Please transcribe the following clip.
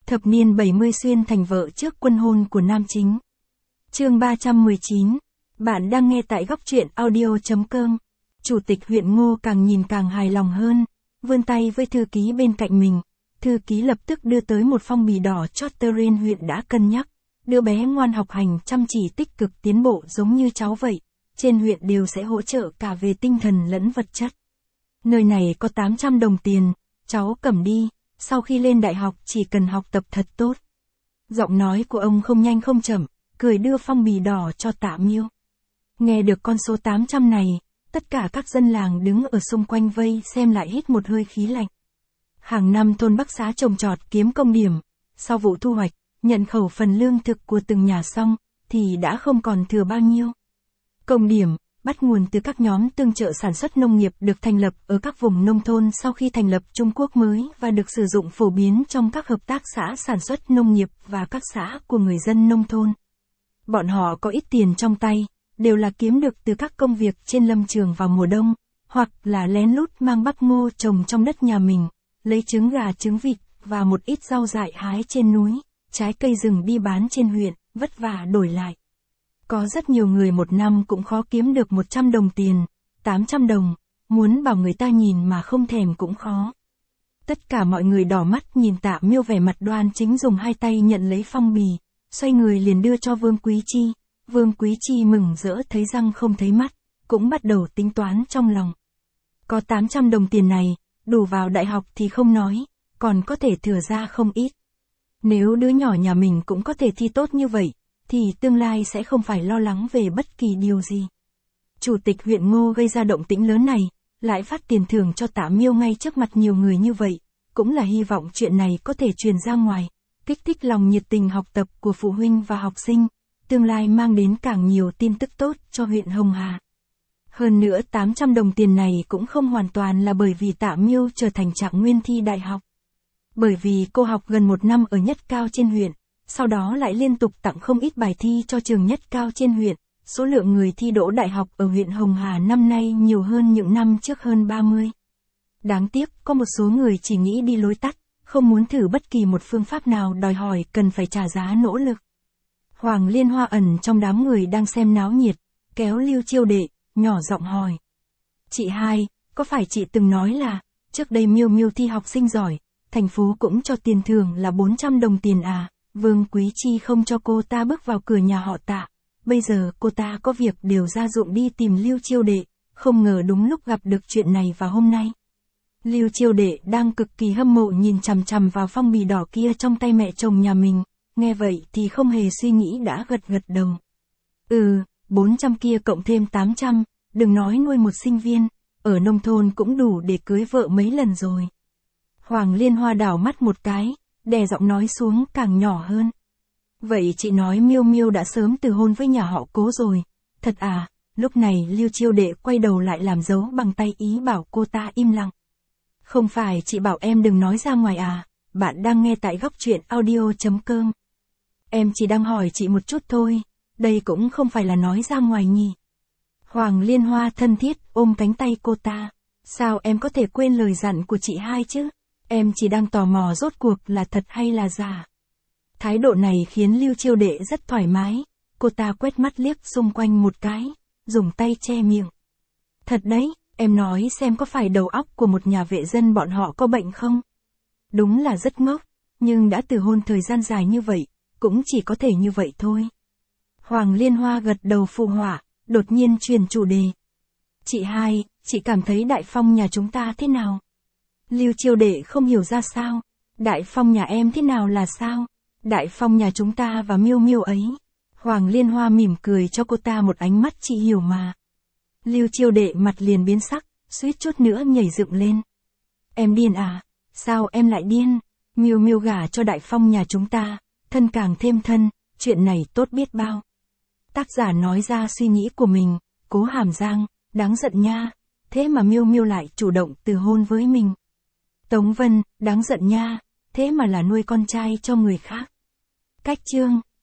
Thập niên 70 xuyên thành vợ trước quân hôn của nam chính. Chương 319. Bạn đang nghe tại góc truyện audio.com. Chủ tịch huyện Ngô càng nhìn càng hài lòng hơn, vươn tay với thư ký bên cạnh mình. Thư ký lập tức đưa tới một phong bì đỏ Chotterin huyện đã cân nhắc. Đứa bé ngoan học hành chăm chỉ tích cực tiến bộ giống như cháu vậy. Trên huyện đều sẽ hỗ trợ cả về tinh thần lẫn vật chất. Nơi này có 800 đồng tiền, cháu cầm đi, sau khi lên đại học chỉ cần học tập thật tốt. Giọng nói của ông không nhanh không chậm, cười đưa phong bì đỏ cho Tạ Miêu. Nghe được con số 800 này, tất cả các dân làng đứng ở xung quanh vây xem lại hít một hơi khí lạnh. Hàng năm thôn Bắc Xá trồng trọt kiếm công điểm, sau vụ thu hoạch, nhận khẩu phần lương thực của từng nhà xong, thì đã không còn thừa bao nhiêu. Công điểm bắt nguồn từ các nhóm tương trợ sản xuất nông nghiệp được thành lập ở các vùng nông thôn sau khi thành lập Trung Quốc mới và được sử dụng phổ biến trong các hợp tác xã sản xuất nông nghiệp và các xã của người dân nông thôn. Bọn họ có ít tiền trong tay, đều là kiếm được từ các công việc trên lâm trường vào mùa đông, hoặc là lén lút mang bắp ngô trồng trong đất nhà mình, lấy trứng gà trứng vịt và một ít rau dại hái trên núi, trái cây rừng đi bán trên huyện, vất vả đổi lại. Có rất nhiều người một năm cũng khó kiếm được 100 đồng tiền, 800 đồng, muốn bảo người ta nhìn mà không thèm cũng khó. Tất cả mọi người đỏ mắt nhìn Tạ Miêu vẻ mặt đoan chính dùng hai tay nhận lấy phong bì, xoay người liền đưa cho Vương Quý Chi. Vương Quý Chi mừng rỡ thấy răng không thấy mắt, cũng bắt đầu tính toán trong lòng. Có 800 đồng tiền này, đủ vào đại học thì không nói, còn có thể thừa ra không ít. Nếu đứa nhỏ nhà mình cũng có thể thi tốt như vậy, thì tương lai sẽ không phải lo lắng về bất kỳ điều gì. Chủ tịch huyện Ngô gây ra động tĩnh lớn này, lại phát tiền thưởng cho Tạ Miêu ngay trước mặt nhiều người như vậy, cũng là hy vọng chuyện này có thể truyền ra ngoài, kích thích lòng nhiệt tình học tập của phụ huynh và học sinh, tương lai mang đến càng nhiều tin tức tốt cho huyện Hồng Hà. Hơn nữa 800 đồng tiền này cũng không hoàn toàn là bởi vì Tạ Miêu trở thành trạng nguyên thi đại học. Bởi vì cô học gần 1 năm ở nhất cao trên huyện, sau đó lại liên tục tặng không ít bài thi cho trường nhất cao trên huyện, số lượng người thi đỗ đại học ở huyện Hồng Hà năm nay nhiều hơn những năm trước hơn 30. Đáng tiếc, có một số người chỉ nghĩ đi lối tắt, không muốn thử bất kỳ một phương pháp nào đòi hỏi cần phải trả giá nỗ lực. Hoàng Liên Hoa ẩn trong đám người đang xem náo nhiệt, kéo Lưu Chiêu Đệ, nhỏ giọng hỏi. Chị hai, có phải chị từng nói là, trước đây Miêu Miêu thi học sinh giỏi, thành phố cũng cho tiền thưởng là 400 đồng tiền à? Vương Quý Chi không cho cô ta bước vào cửa nhà họ Tạ. Bây giờ cô ta có việc đều ra ruộng đi tìm Lưu Chiêu Đệ, không ngờ đúng lúc gặp được chuyện này vào hôm nay. Lưu Chiêu Đệ đang cực kỳ hâm mộ nhìn chằm chằm vào phong bì đỏ kia trong tay mẹ chồng nhà mình, nghe vậy thì không hề suy nghĩ đã gật đầu. 400 kia cộng thêm 800, đừng nói nuôi một sinh viên, ở nông thôn cũng đủ để cưới vợ mấy lần rồi. Hoàng Liên Hoa đảo mắt một cái, đè giọng nói xuống càng nhỏ hơn. Vậy chị nói Miêu Miêu đã sớm từ hôn với nhà họ Cố rồi, thật à? Lúc này Lưu Chiêu Đệ quay đầu lại làm dấu bằng tay ý bảo cô ta im lặng. Không phải chị bảo em đừng nói ra ngoài à? Bạn đang nghe tại góc truyện audio.com. Em chỉ đang hỏi chị một chút thôi, đây cũng không phải là nói ra ngoài nhỉ. Hoàng Liên Hoa thân thiết ôm cánh tay cô ta. Sao em có thể quên lời dặn của chị hai chứ? Em chỉ đang tò mò rốt cuộc là thật hay là giả. Thái độ này khiến Lưu Chiêu Đệ rất thoải mái, cô ta quét mắt liếc xung quanh một cái, dùng tay che miệng. Thật đấy, em nói xem có phải đầu óc của một nhà vệ dân bọn họ có bệnh không? Đúng là rất ngốc, nhưng đã từ hôn thời gian dài như vậy, cũng chỉ có thể như vậy thôi. Hoàng Liên Hoa gật đầu phụ họa, đột nhiên chuyển chủ đề. Chị hai, chị cảm thấy Đại Phong nhà chúng ta thế nào? Lưu Chiêu Đệ không hiểu ra sao. Đại Phong nhà em thế nào là sao? Đại Phong nhà chúng ta và Miêu Miêu ấy. Hoàng Liên Hoa mỉm cười cho cô ta một ánh mắt chị hiểu mà. Lưu Chiêu Đệ mặt liền biến sắc, suýt chút nữa nhảy dựng lên. Em điên à? Sao em lại điên? Miêu Miêu gả cho Đại Phong nhà chúng ta, thân càng thêm thân, chuyện này tốt biết bao. Tác giả nói ra suy nghĩ của mình, Cố Hàm Giang, đáng giận nha. Thế mà Miêu Miêu lại chủ động từ hôn với mình. Tống Vân, đáng giận nha, thế mà là nuôi con trai cho người khác. Cách chương